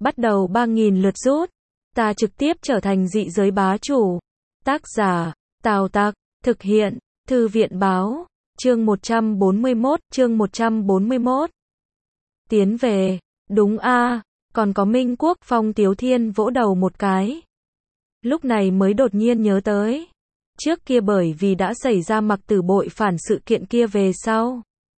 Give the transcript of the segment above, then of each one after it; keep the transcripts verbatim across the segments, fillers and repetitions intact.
bắt đầu ba nghìn lượt rút. Ta trực tiếp trở thành dị giới bá chủ. Tác giả, Tào Tặc, thực hiện, Thư viện báo, chương một trăm bốn mươi mốt, chương một trăm bốn mươi mốt. Tiến về, đúng a, còn có Minh Quốc. Phong Tiếu Thiên vỗ đầu một cái. Lúc này mới đột nhiên nhớ tới. Trước kia bởi vì đã xảy ra Mặc Tử bội phản sự kiện kia về sau.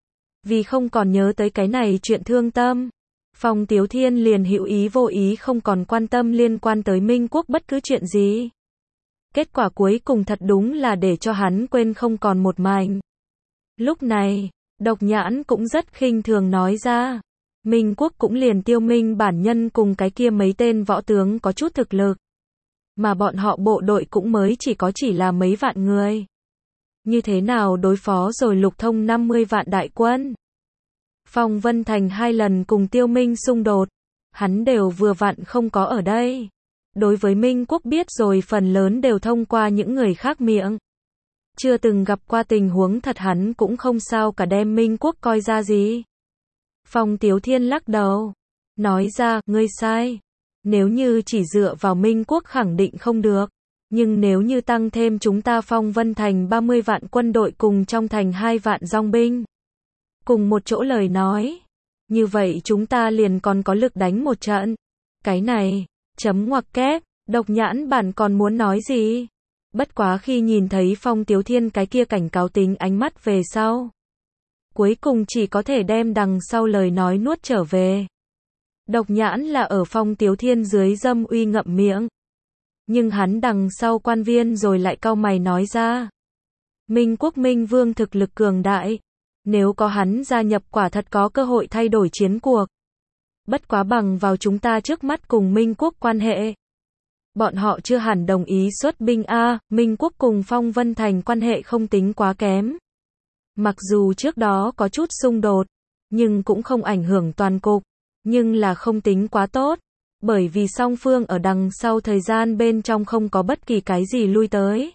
Vì không còn nhớ tới cái này chuyện thương tâm. Phong Tiếu Thiên liền hữu ý vô ý không còn quan tâm liên quan tới Minh Quốc bất cứ chuyện gì. Kết quả cuối cùng thật đúng là để cho hắn quên không còn một mảnh. Lúc này, Độc Nhãn cũng rất khinh thường nói ra. Minh Quốc cũng liền Tiêu Minh bản nhân cùng cái kia mấy tên võ tướng có chút thực lực. Mà bọn họ bộ đội cũng mới chỉ có chỉ là mấy vạn người. Như thế nào đối phó rồi Lục Thông năm mươi vạn đại quân? Phong Vân Thành hai lần cùng Tiêu Minh xung đột. Hắn đều vừa vặn không có ở đây. Đối với Minh Quốc biết rồi phần lớn đều thông qua những người khác miệng. Chưa từng gặp qua tình huống thật hắn cũng không sao cả đem Minh Quốc coi ra gì. Phong Tiếu Thiên lắc đầu. Nói ra, ngươi sai. Nếu như chỉ dựa vào Minh Quốc khẳng định không được. Nhưng nếu như tăng thêm chúng ta Phong Vân Thành ba mươi vạn quân đội cùng trong thành hai vạn dòng binh. Cùng một chỗ lời nói. Như vậy chúng ta liền còn có lực đánh một trận. Cái này, chấm ngoặc kép, Độc Nhãn bản còn muốn nói gì? Bất quá khi nhìn thấy Phong Tiếu Thiên cái kia cảnh cáo tính ánh mắt về sau. Cuối cùng chỉ có thể đem đằng sau lời nói nuốt trở về. Độc Nhãn là ở Phong Tiếu Thiên dưới dâm uy ngậm miệng. Nhưng hắn đằng sau quan viên rồi lại cau mày nói ra. Minh Quốc Minh Vương thực lực cường đại. Nếu có hắn gia nhập quả thật có cơ hội thay đổi chiến cuộc. Bất quá bằng vào chúng ta trước mắt cùng Minh Quốc quan hệ. Bọn họ chưa hẳn đồng ý xuất binh a, Minh Quốc cùng Phong Vân Thành quan hệ không tính quá kém. Mặc dù trước đó có chút xung đột, nhưng cũng không ảnh hưởng toàn cục, nhưng là không tính quá tốt, bởi vì song phương ở đằng sau thời gian bên trong không có bất kỳ cái gì lui tới.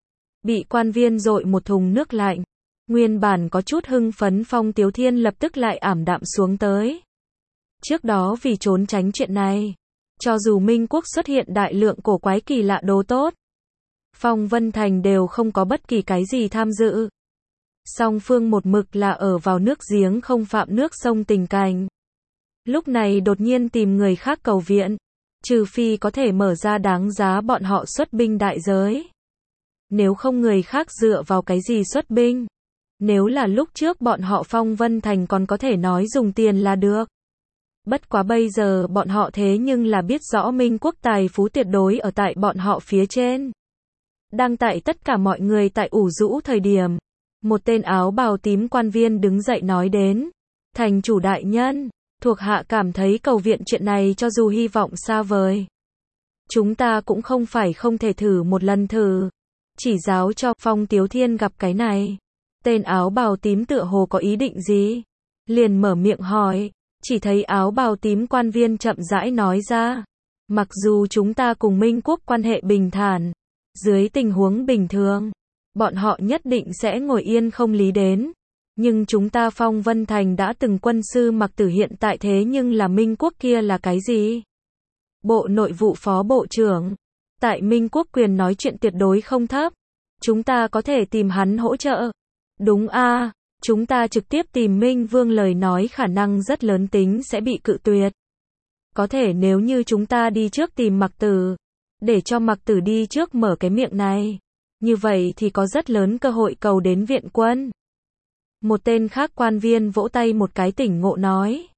Bị quan viên dội một thùng nước lạnh, nguyên bản có chút hưng phấn Phong Tiếu Thiên lập tức lại ảm đạm xuống tới. Trước đó vì trốn tránh chuyện này, cho dù Minh Quốc xuất hiện đại lượng cổ quái kỳ lạ đồ tốt, Phong Vân Thành đều không có bất kỳ cái gì tham dự. Song phương một mực là ở vào nước giếng không phạm nước sông tình cảnh. Lúc này đột nhiên tìm người khác cầu viện, trừ phi có thể mở ra đáng giá bọn họ xuất binh đại giới. Nếu không người khác dựa vào cái gì xuất binh? Nếu là lúc trước bọn họ Phong Vân Thành còn có thể nói dùng tiền là được. Bất quá bây giờ bọn họ thế nhưng là biết rõ Minh Quốc tài phú tuyệt đối ở tại bọn họ phía trên. Đang tại tất cả mọi người tại ủ rũ thời điểm. Một tên áo bào tím quan viên đứng dậy nói đến. Thành chủ đại nhân, thuộc hạ cảm thấy cầu viện chuyện này cho dù hy vọng xa vời. Chúng ta cũng không phải không thể thử một lần thử. Chỉ giáo cho Phong Tiếu Thiên gặp cái này. Tên áo bào tím tựa hồ có ý định gì? Liền mở miệng hỏi. Chỉ thấy áo bào tím quan viên chậm rãi nói ra. Mặc dù chúng ta cùng Minh Quốc quan hệ bình thản. Dưới tình huống bình thường. Bọn họ nhất định sẽ ngồi yên không lý đến. Nhưng chúng ta Phong Vân Thành đã từng quân sư Mặc Tử hiện tại thế nhưng là Minh Quốc kia là cái gì? Bộ Nội vụ phó bộ trưởng. Tại Minh Quốc quyền nói chuyện tuyệt đối không thấp. Chúng ta có thể tìm hắn hỗ trợ. Đúng a, chúng ta trực tiếp tìm Minh Vương lời nói khả năng rất lớn tính sẽ bị cự tuyệt. Có thể nếu như chúng ta đi trước tìm Mặc Tử. Để cho Mặc Tử đi trước mở cái miệng này. Như vậy thì có rất lớn cơ hội cầu đến viện quân. Một tên khác quan viên vỗ tay một cái tỉnh ngộ nói.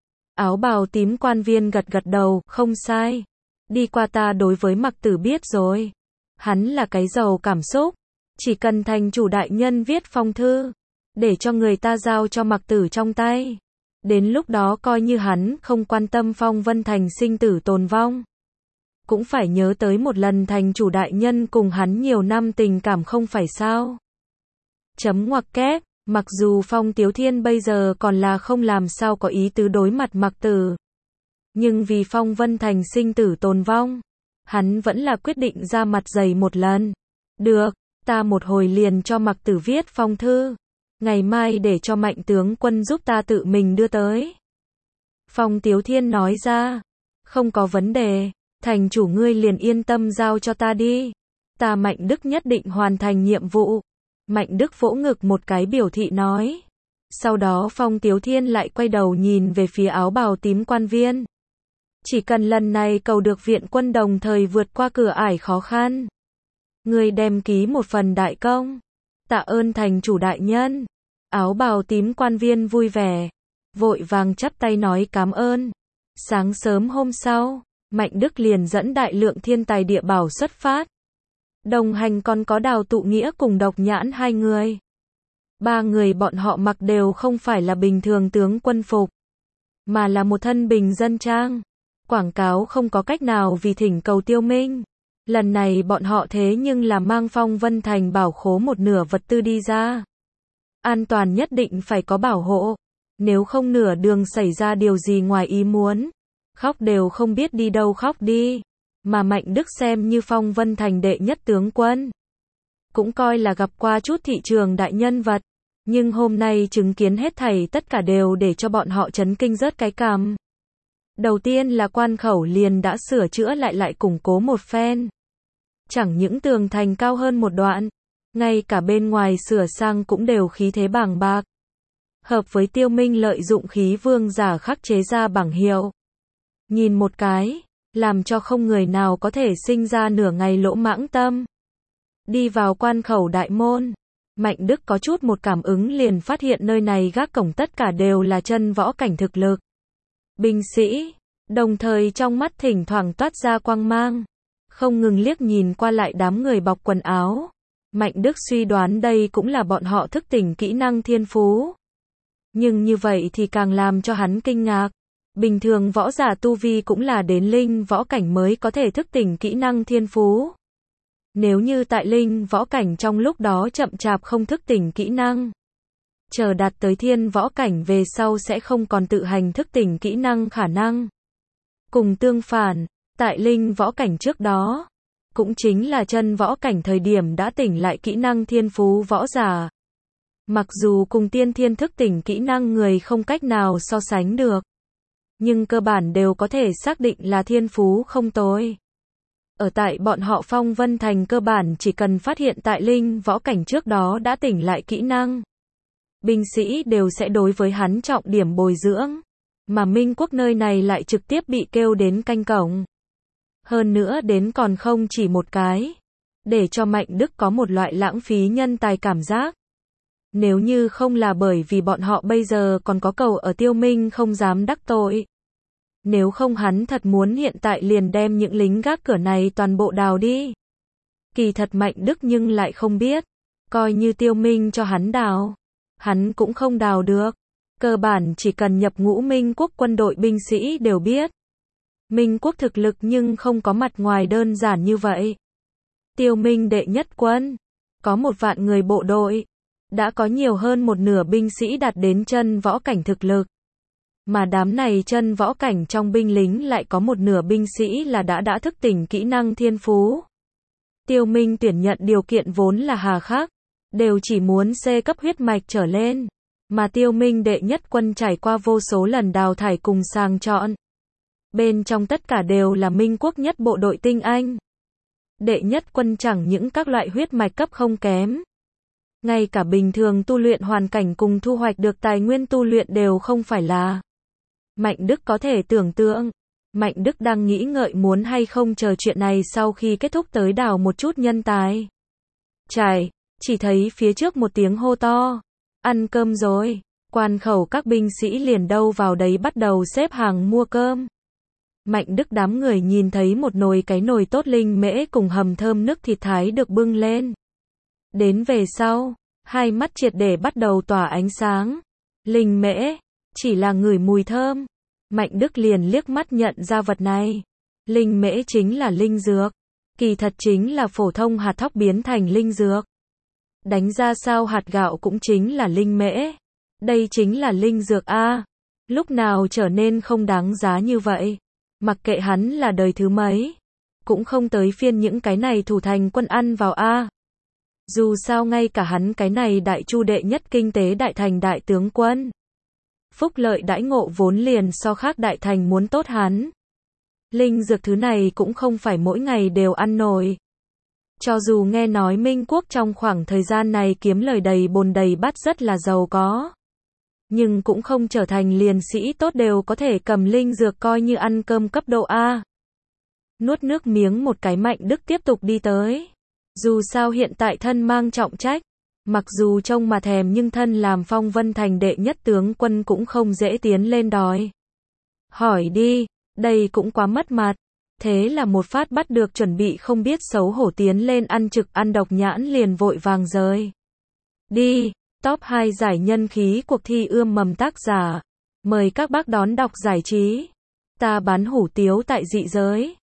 Áo bào tím quan viên gật gật đầu, không sai. Đi qua ta đối với Mặc Tử biết rồi. Hắn là cái giàu cảm xúc. Chỉ cần thành chủ đại nhân viết phong thư. Để cho người ta giao cho Mặc Tử trong tay. Đến lúc đó coi như hắn không quan tâm Phong Vân Thành sinh tử tồn vong. Cũng phải nhớ tới một lần thành chủ đại nhân cùng hắn nhiều năm tình cảm không phải sao. Chấm ngoặc kép, mặc dù Phong Tiếu Thiên bây giờ còn là không làm sao có ý tứ đối mặt Mặc Tử. Nhưng vì Phong Vân Thành sinh tử tồn vong, hắn vẫn là quyết định ra mặt dày một lần. Được, ta một hồi liền cho Mặc Tử viết phong thư. Ngày mai để cho Mạnh tướng quân giúp ta tự mình đưa tới. Phong Tiếu Thiên nói ra. Không có vấn đề, thành chủ ngươi liền yên tâm giao cho ta đi. Ta Mạnh Đức nhất định hoàn thành nhiệm vụ. Mạnh Đức vỗ ngực một cái biểu thị nói. Sau đó Phong Tiếu Thiên lại quay đầu nhìn về phía áo bào tím quan viên. Chỉ cần lần này cầu được viện quân đồng thời vượt qua cửa ải khó khăn. Ngươi đem ký một phần đại công. Tạ ơn thành chủ đại nhân. Áo bào tím quan viên vui vẻ. Vội vàng chắp tay nói cảm ơn. Sáng sớm hôm sau, Mạnh Đức liền dẫn đại lượng thiên tài địa bảo xuất phát. Đồng hành còn có Đào Tụ Nghĩa cùng Độc Nhãn hai người. Ba người bọn họ mặc đều không phải là bình thường tướng quân phục, mà là một thân bình dân trang. Quảng cáo không có cách nào vì thỉnh cầu Tiêu Minh. Lần này bọn họ thế nhưng là mang Phong Vân Thành bảo khố một nửa vật tư đi ra. An toàn nhất định phải có bảo hộ. Nếu không nửa đường xảy ra điều gì ngoài ý muốn, khóc đều không biết đi đâu khóc đi. Mà Mạnh Đức xem như Phong Vân Thành đệ nhất tướng quân, cũng coi là gặp qua chút thị trường đại nhân vật, nhưng hôm nay chứng kiến hết thảy tất cả đều để cho bọn họ chấn kinh rớt cái cằm. Đầu tiên là quan khẩu liền đã sửa chữa lại lại củng cố một phen. Chẳng những tường thành cao hơn một đoạn, ngay cả bên ngoài sửa sang cũng đều khí thế bàng bạc. Hợp với Tiêu Minh lợi dụng khí vương giả khắc chế ra bảng hiệu. Nhìn một cái, làm cho không người nào có thể sinh ra nửa ngày lỗ mãng tâm. Đi vào quan khẩu đại môn, Mạnh Đức có chút một cảm ứng liền phát hiện nơi này gác cổng tất cả đều là chân võ cảnh thực lực. Binh sĩ, đồng thời trong mắt thỉnh thoảng toát ra quang mang, không ngừng liếc nhìn qua lại đám người bọc quần áo. Mạnh Đức suy đoán đây cũng là bọn họ thức tỉnh kỹ năng thiên phú. Nhưng như vậy thì càng làm cho hắn kinh ngạc. Bình thường võ giả tu vi cũng là đến linh võ cảnh mới có thể thức tỉnh kỹ năng thiên phú. Nếu như tại linh võ cảnh trong lúc đó chậm chạp không thức tỉnh kỹ năng, chờ đạt tới thiên võ cảnh về sau sẽ không còn tự hành thức tỉnh kỹ năng khả năng. Cùng tương phản, tại linh võ cảnh trước đó, cũng chính là chân võ cảnh thời điểm đã tỉnh lại kỹ năng thiên phú võ giả. Mặc dù cùng tiên thiên thức tỉnh kỹ năng người không cách nào so sánh được, nhưng cơ bản đều có thể xác định là thiên phú không tồi. Ở tại bọn họ Phong Vân Thành cơ bản chỉ cần phát hiện tại linh võ cảnh trước đó đã tỉnh lại kỹ năng, binh sĩ đều sẽ đối với hắn trọng điểm bồi dưỡng, mà Minh Quốc nơi này lại trực tiếp bị kêu đến canh cổng. Hơn nữa đến còn không chỉ một cái, để cho Mạnh Đức có một loại lãng phí nhân tài cảm giác. Nếu như không là bởi vì bọn họ bây giờ còn có cầu ở Tiêu Minh không dám đắc tội. Nếu không hắn thật muốn hiện tại liền đem những lính gác cửa này toàn bộ đào đi. Kỳ thật Mạnh Đức nhưng lại không biết, coi như Tiêu Minh cho hắn đào, hắn cũng không đào được. Cơ bản chỉ cần nhập ngũ Minh Quốc quân đội binh sĩ đều biết. Minh Quốc thực lực nhưng không có mặt ngoài đơn giản như vậy. Tiêu Minh đệ nhất quân, có một vạn người bộ đội, đã có nhiều hơn một nửa binh sĩ đạt đến chân võ cảnh thực lực. Mà đám này chân võ cảnh trong binh lính lại có một nửa binh sĩ là đã đã thức tỉnh kỹ năng thiên phú. Tiêu Minh tuyển nhận điều kiện vốn là hà khắc, đều chỉ muốn C cấp huyết mạch trở lên. Mà Tiêu Minh đệ nhất quân trải qua vô số lần đào thải cùng sàng chọn. Bên trong tất cả đều là Minh Quốc nhất bộ đội tinh anh. Đệ nhất quân chẳng những các loại huyết mạch cấp không kém. Ngay cả bình thường tu luyện hoàn cảnh cùng thu hoạch được tài nguyên tu luyện đều không phải là. Mạnh Đức có thể tưởng tượng. Mạnh Đức đang nghĩ ngợi muốn hay không chờ chuyện này sau khi kết thúc tới đào một chút nhân tài. Chải, chỉ thấy phía trước một tiếng hô to. Ăn cơm rồi. Quan khẩu các binh sĩ liền đâu vào đấy bắt đầu xếp hàng mua cơm. Mạnh Đức đám người nhìn thấy một nồi cái nồi tốt linh mễ cùng hầm thơm nước thịt thái được bưng lên. Đến về sau, hai mắt triệt để bắt đầu tỏa ánh sáng. Linh mễ, chỉ là ngửi mùi thơm. Mạnh Đức liền liếc mắt nhận ra vật này. Linh mễ chính là linh dược. Kỳ thật chính là phổ thông hạt thóc biến thành linh dược. Đánh ra sao hạt gạo cũng chính là linh mễ. Đây chính là linh dược a. Lúc nào trở nên không đáng giá như vậy. Mặc kệ hắn là đời thứ mấy, cũng không tới phiên những cái này thủ thành quân ăn vào a. Dù sao ngay cả hắn cái này đại chu đệ nhất kinh tế đại thành đại tướng quân, phúc lợi đãi ngộ vốn liền so khác đại thành muốn tốt hắn. Linh dược thứ này cũng không phải mỗi ngày đều ăn nổi. Cho dù nghe nói Minh Quốc trong khoảng thời gian này kiếm lời đầy bồn đầy bát rất là giàu có, nhưng cũng không trở thành liền sĩ tốt đều có thể cầm linh dược coi như ăn cơm cấp độ A. Nuốt nước miếng một cái, Mạnh Đức tiếp tục đi tới. Dù sao hiện tại thân mang trọng trách, mặc dù trông mà thèm nhưng thân làm Phong Vân Thành đệ nhất tướng quân cũng không dễ tiến lên đòi. Hỏi đi, đây cũng quá mất mặt. Thế là một phát bắt được chuẩn bị không biết xấu hổ tiến lên ăn trực ăn độc nhãn liền vội vàng rời đi. Top hai giải nhân khí cuộc thi ươm mầm tác giả. Mời các bác đón đọc giải trí. Ta bán hủ tiếu tại dị giới.